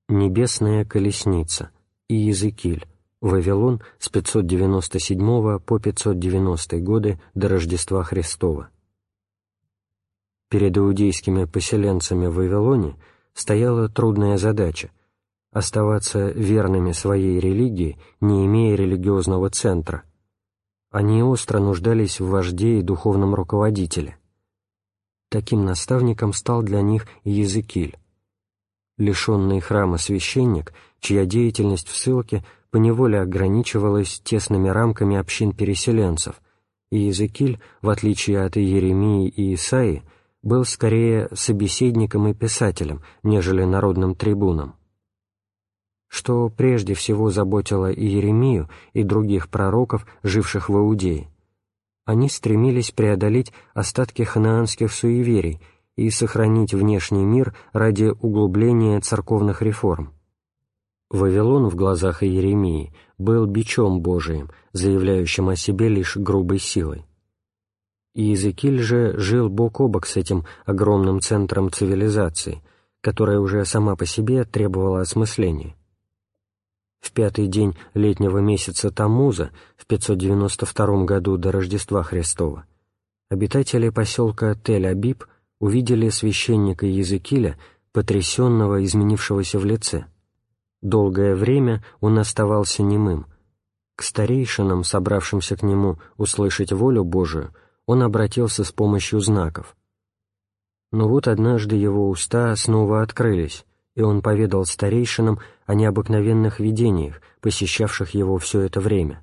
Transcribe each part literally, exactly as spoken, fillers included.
Небесная колесница. Иезекииль. Вавилон с пятьсот девяносто седьмого по пятьсот девяностый годы до Рождества Христова. Перед иудейскими поселенцами в Вавилоне стояла трудная задача – оставаться верными своей религии, не имея религиозного центра. Они остро нуждались в вожде и духовном руководителе. Таким наставником стал для них Иезекииль. Лишенный храма священник, чья деятельность в ссылке поневоле ограничивалась тесными рамками общин переселенцев, Иезекииль, в отличие от Иеремии и Исаии, был скорее собеседником и писателем, нежели народным трибуном. Что прежде всего заботило Иеремию и других пророков, живших в Иудее, они стремились преодолеть остатки ханаанских суеверий и сохранить внешний мир ради углубления церковных реформ. Вавилон в глазах Иеремии был бичом Божиим, заявляющим о себе лишь грубой силой. Иезекииль же жил бок о бок с этим огромным центром цивилизации, которая уже сама по себе требовала осмысления. В пятый день летнего месяца Таммуза в пятьсот девяносто втором году до Рождества Христова обитатели поселка Тель-Абиб увидели священника Иезекииля, потрясенного, изменившегося в лице. Долгое время он оставался немым. К старейшинам, собравшимся к нему услышать волю Божию, он обратился с помощью знаков. Но вот однажды его уста снова открылись, и он поведал старейшинам о необыкновенных видениях, посещавших его все это время.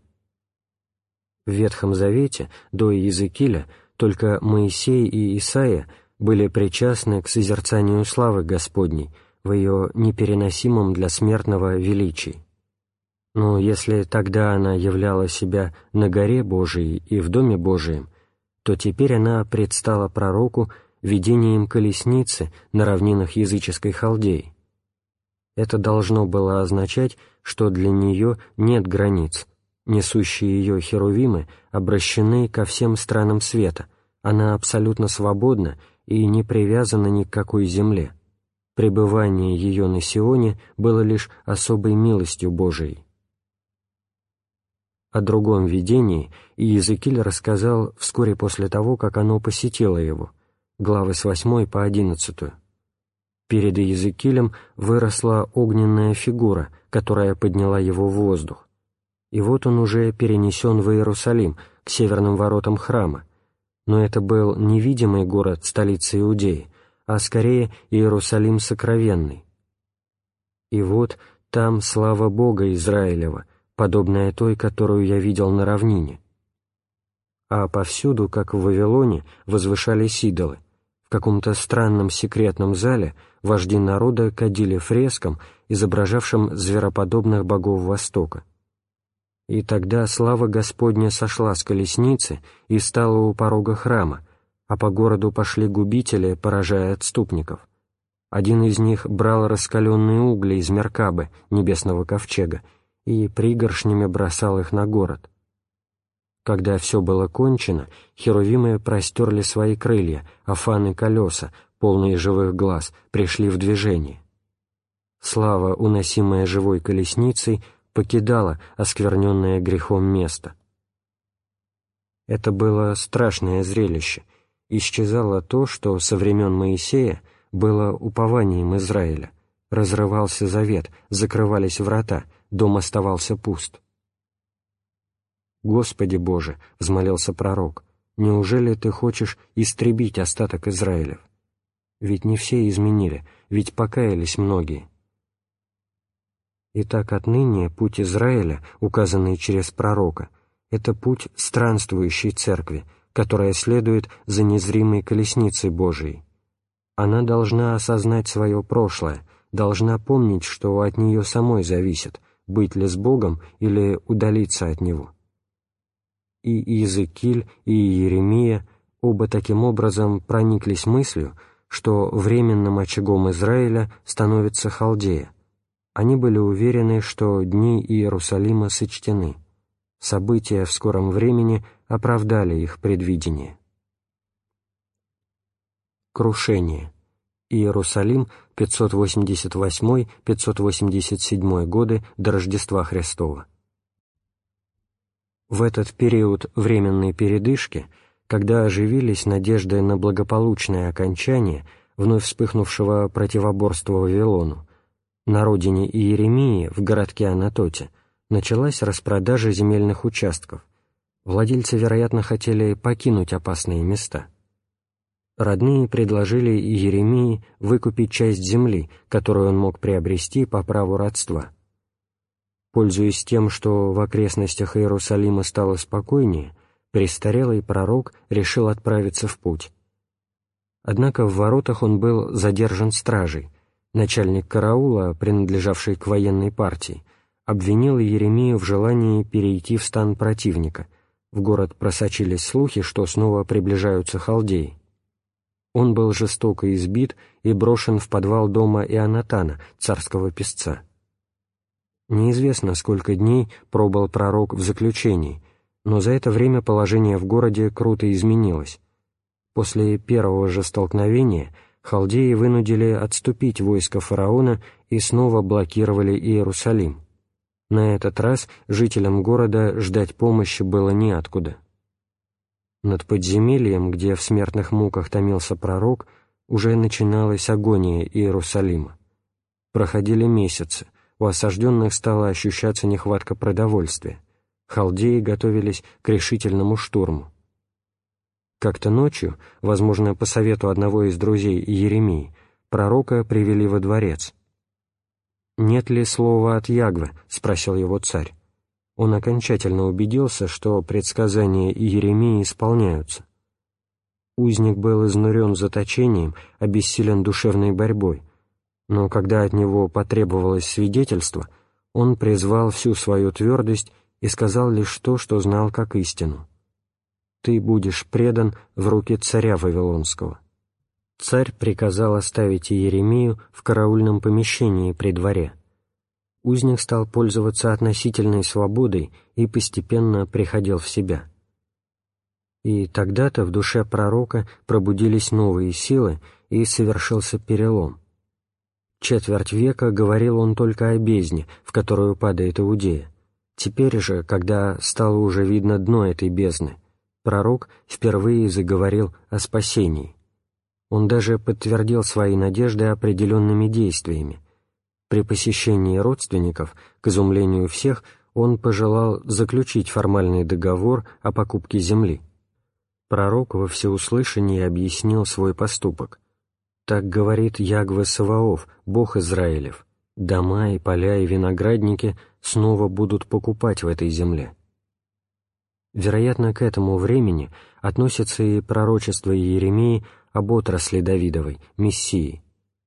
В Ветхом Завете до Иезекииля только Моисей и Исаия были причастны к созерцанию славы Господней в ее непереносимом для смертного величии. Но если тогда она являла себя на горе Божией и в Доме Божием, то теперь она предстала пророку видением колесницы на равнинах языческой Халдеи. Это должно было означать, что для нее нет границ, несущие ее херувимы обращены ко всем странам света, она абсолютно свободна и не привязана ни к какой земле. Пребывание ее на Сионе было лишь особой милостью Божией. О другом видении Иезекииль рассказал вскоре после того, как оно посетило его, главы с восьмой по одиннадцатую. Перед Иезекиилем выросла огненная фигура, которая подняла его в воздух. И вот он уже перенесен в Иерусалим, к северным воротам храма. Но это был невидимый город, столица Иудеи, а скорее Иерусалим сокровенный. И вот там слава Бога Израилева, подобная той, которую я видел на равнине. А повсюду, как в Вавилоне, возвышались идолы. В каком-то странном секретном зале вожди народа кадили фрескам, изображавшим звероподобных богов Востока. И тогда слава Господня сошла с колесницы и стала у порога храма, а по городу пошли губители, поражая отступников. Один из них брал раскаленные угли из Меркабы, небесного ковчега, и пригоршнями бросал их на город. Когда все было кончено, херувимы простерли свои крылья, а фаны колеса, полные живых глаз, пришли в движение. Слава, уносимая живой колесницей, покидала оскверненное грехом место. Это было страшное зрелище. Исчезало то, что со времен Моисея было упованием Израиля. Разрывался завет, закрывались врата, дом оставался пуст. «Господи Боже!» — взмолился пророк, «неужели Ты хочешь истребить остаток Израилев? Ведь не все изменили, ведь покаялись многие». Итак, отныне путь Израиля, указанный через пророка, это путь странствующей церкви, которая следует за незримой колесницей Божией. Она должна осознать свое прошлое, должна помнить, что от нее самой зависит, быть ли с Богом или удалиться от Него. И Иезекииль, и Иеремия оба таким образом прониклись мыслью, что временным очагом Израиля становится Халдея. Они были уверены, что дни Иерусалима сочтены. События в скором времени оправдали их предвидение. Крушение. Иерусалим пятьсот восемьдесят восьмой — пятьсот восемьдесят седьмой годы до Рождества Христова. В этот период временной передышки, когда оживились надежды на благополучное окончание вновь вспыхнувшего противоборства Вавилону, на родине Иеремии, в городке Анатоте, началась распродажа земельных участков. Владельцы, вероятно, хотели покинуть опасные места. Родные предложили Иеремии выкупить часть земли, которую он мог приобрести по праву родства. Пользуясь тем, что в окрестностях Иерусалима стало спокойнее, престарелый пророк решил отправиться в путь. Однако в воротах он был задержан стражей. Начальник караула, принадлежавший к военной партии, обвинил Иеремию в желании перейти в стан противника. В город просочились слухи, что снова приближаются халдеи. Он был жестоко избит и брошен в подвал дома Ионатана, царского писца. Неизвестно, сколько дней пробыл пророк в заключении, но за это время положение в городе круто изменилось. После первого же столкновения халдеи вынудили отступить войско фараона и снова блокировали Иерусалим. На этот раз жителям города ждать помощи было неоткуда. Над подземельем, где в смертных муках томился пророк, уже начиналась агония Иерусалима. Проходили месяцы, у осажденных стала ощущаться нехватка продовольствия. Халдеи готовились к решительному штурму. Как-то ночью, возможно, по совету одного из друзей Иеремии, пророка привели во дворец. «Нет ли слова от Ягве?» — спросил его царь. Он окончательно убедился, что предсказания Иеремии исполняются. Узник был изнурен заточением, обессилен душевной борьбой, но когда от него потребовалось свидетельство, он призвал всю свою твердость и сказал лишь то, что знал как истину. «Ты будешь предан в руки царя Вавилонского». Царь приказал оставить Иеремию в караульном помещении при дворе. Узник стал пользоваться относительной свободой и постепенно приходил в себя. И тогда-то в душе пророка пробудились новые силы, и совершился перелом. Четверть века говорил он только о бездне, в которую падает Иудея. Теперь же, когда стало уже видно дно этой бездны, пророк впервые заговорил о спасении. Он даже подтвердил свои надежды определенными действиями. При посещении родственников, к изумлению всех, он пожелал заключить формальный договор о покупке земли. Пророк во всеуслышании объяснил свой поступок. «Так говорит Ягве Саваоф, Бог Израилев, дома и поля и виноградники снова будут покупать в этой земле». Вероятно, к этому времени относится и пророчество Иеремии об отрасли Давидовой, Мессии.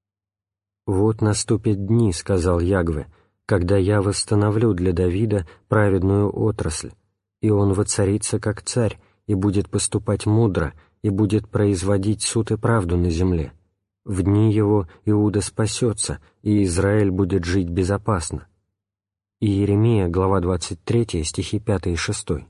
«Вот наступят дни, — сказал Ягве, — когда я восстановлю для Давида праведную отрасль, и он воцарится как царь, и будет поступать мудро, и будет производить суд и правду на земле. В дни его Иуда спасется, и Израиль будет жить безопасно». Иеремия, глава двадцать третья, стихи пятый и шестой.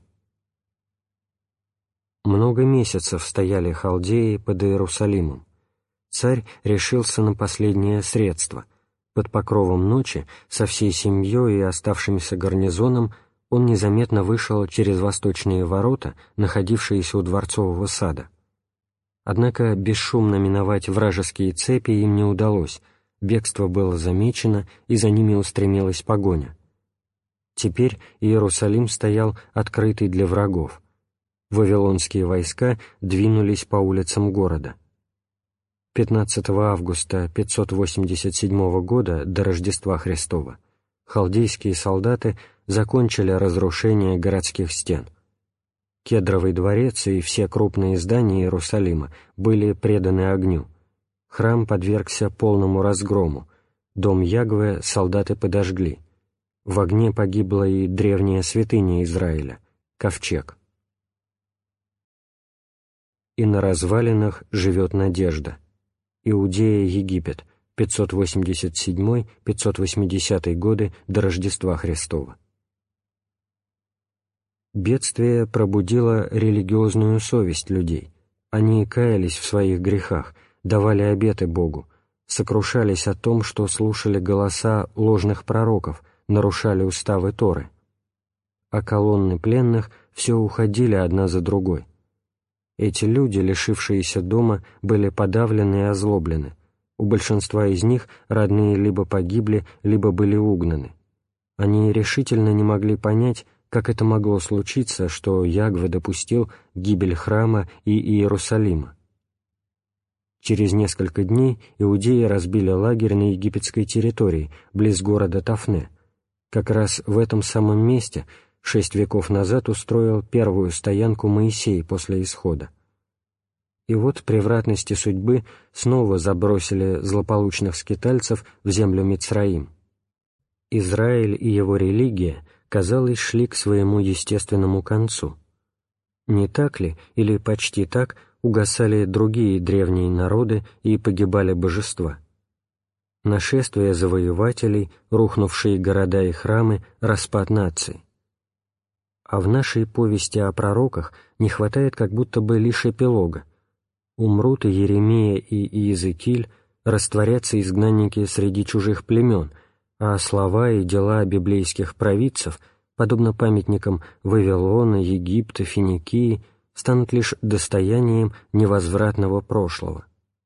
Много месяцев стояли халдеи под Иерусалимом. Царь решился на последнее средство. Под покровом ночи со всей семьей и оставшимся гарнизоном он незаметно вышел через восточные ворота, находившиеся у дворцового сада. Однако бесшумно миновать вражеские цепи им не удалось, бегство было замечено, и за ними устремилась погоня. Теперь Иерусалим стоял открытый для врагов. Вавилонские войска двинулись по улицам города. пятнадцатого августа пятьсот восемьдесят седьмого года до Рождества Христова халдейские солдаты закончили разрушение городских стен. Кедровый дворец и все крупные здания Иерусалима были преданы огню. Храм подвергся полному разгрому. Дом Ягве солдаты подожгли. В огне погибла и древняя святыня Израиля — ковчег. И на развалинах живет надежда. Иудея, Египет, пятьсот восемьдесят седьмой — пятьсот восьмидесятый годы до Рождества Христова. Бедствие пробудило религиозную совесть людей. Они каялись в своих грехах, давали обеты Богу, сокрушались о том, что слушали голоса ложных пророков, нарушали уставы Торы. А колонны пленных все уходили одна за другой. Эти люди, лишившиеся дома, были подавлены и озлоблены. У большинства из них родные либо погибли, либо были угнаны. Они решительно не могли понять, как это могло случиться, что Ягве допустил гибель храма и Иерусалима. Через несколько дней иудеи разбили лагерь на египетской территории, близ города Тафне. Как раз в этом самом месте шесть веков назад устроил первую стоянку Моисей после исхода. И вот превратности судьбы снова забросили злополучных скитальцев в землю Мицраим. Израиль и его религия, казалось, шли к своему естественному концу. Не так ли, или почти так, угасали другие древние народы и погибали божества? Нашествие завоевателей, рухнувшие города и храмы, распад наций. А в нашей повести о пророках не хватает как будто бы лишь эпилога. Умрут и Еремия, и Иезекииль, растворятся изгнанники среди чужих племен, а слова и дела библейских провидцев, подобно памятникам Вавилона, Египта, Финикии, станут лишь достоянием невозвратного прошлого.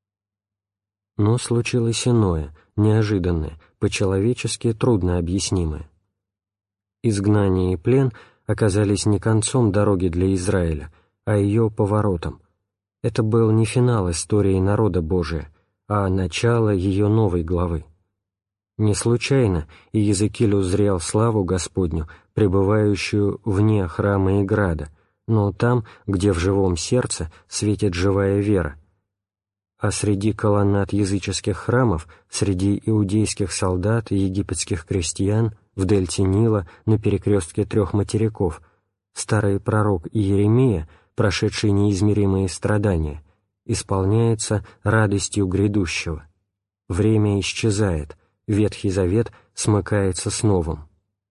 Но случилось иное, неожиданное, по-человечески трудно объяснимое. Изгнание и плен оказались не концом дороги для Израиля, а ее поворотом. Это был не финал истории народа Божия, а начало ее новой главы. Не случайно Иезекииль узрел славу Господню, пребывающую вне храма и града, но там, где в живом сердце светит живая вера. А среди колоннад языческих храмов, среди иудейских солдат и египетских крестьян, в дельте Нила, на перекрестке трех материков, старый пророк Иеремия, прошедший неизмеримые страдания, исполняется радостью грядущего. Время исчезает, Ветхий Завет смыкается с новым.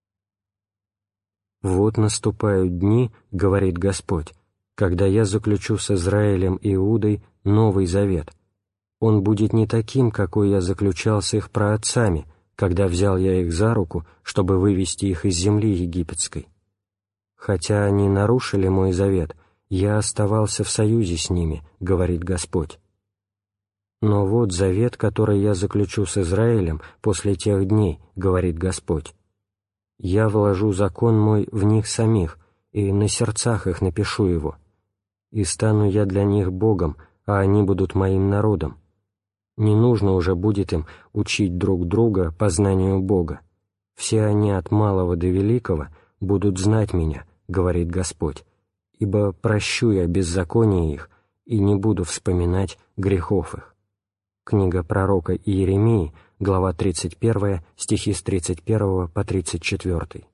«Вот наступают дни, — говорит Господь, — когда я заключу с Израилем и Иудой новый завет. Он будет не таким, какой я заключал с их праотцами, когда взял я их за руку, чтобы вывести их из земли египетской. Хотя они нарушили мой завет, я оставался в союзе с ними, — говорит Господь. Но вот завет, который я заключу с Израилем после тех дней, — говорит Господь. Я вложу закон мой в них самих, и на сердцах их напишу его. И стану я для них Богом, а они будут моим народом. Не нужно уже будет им учить друг друга познанию Бога. Все они от малого до великого будут знать меня, — говорит Господь, ибо прощу я беззаконие их и не буду вспоминать грехов их». Книга пророка Иеремии, глава тридцать первая, стихи с тридцать первого по тридцать четвёртый.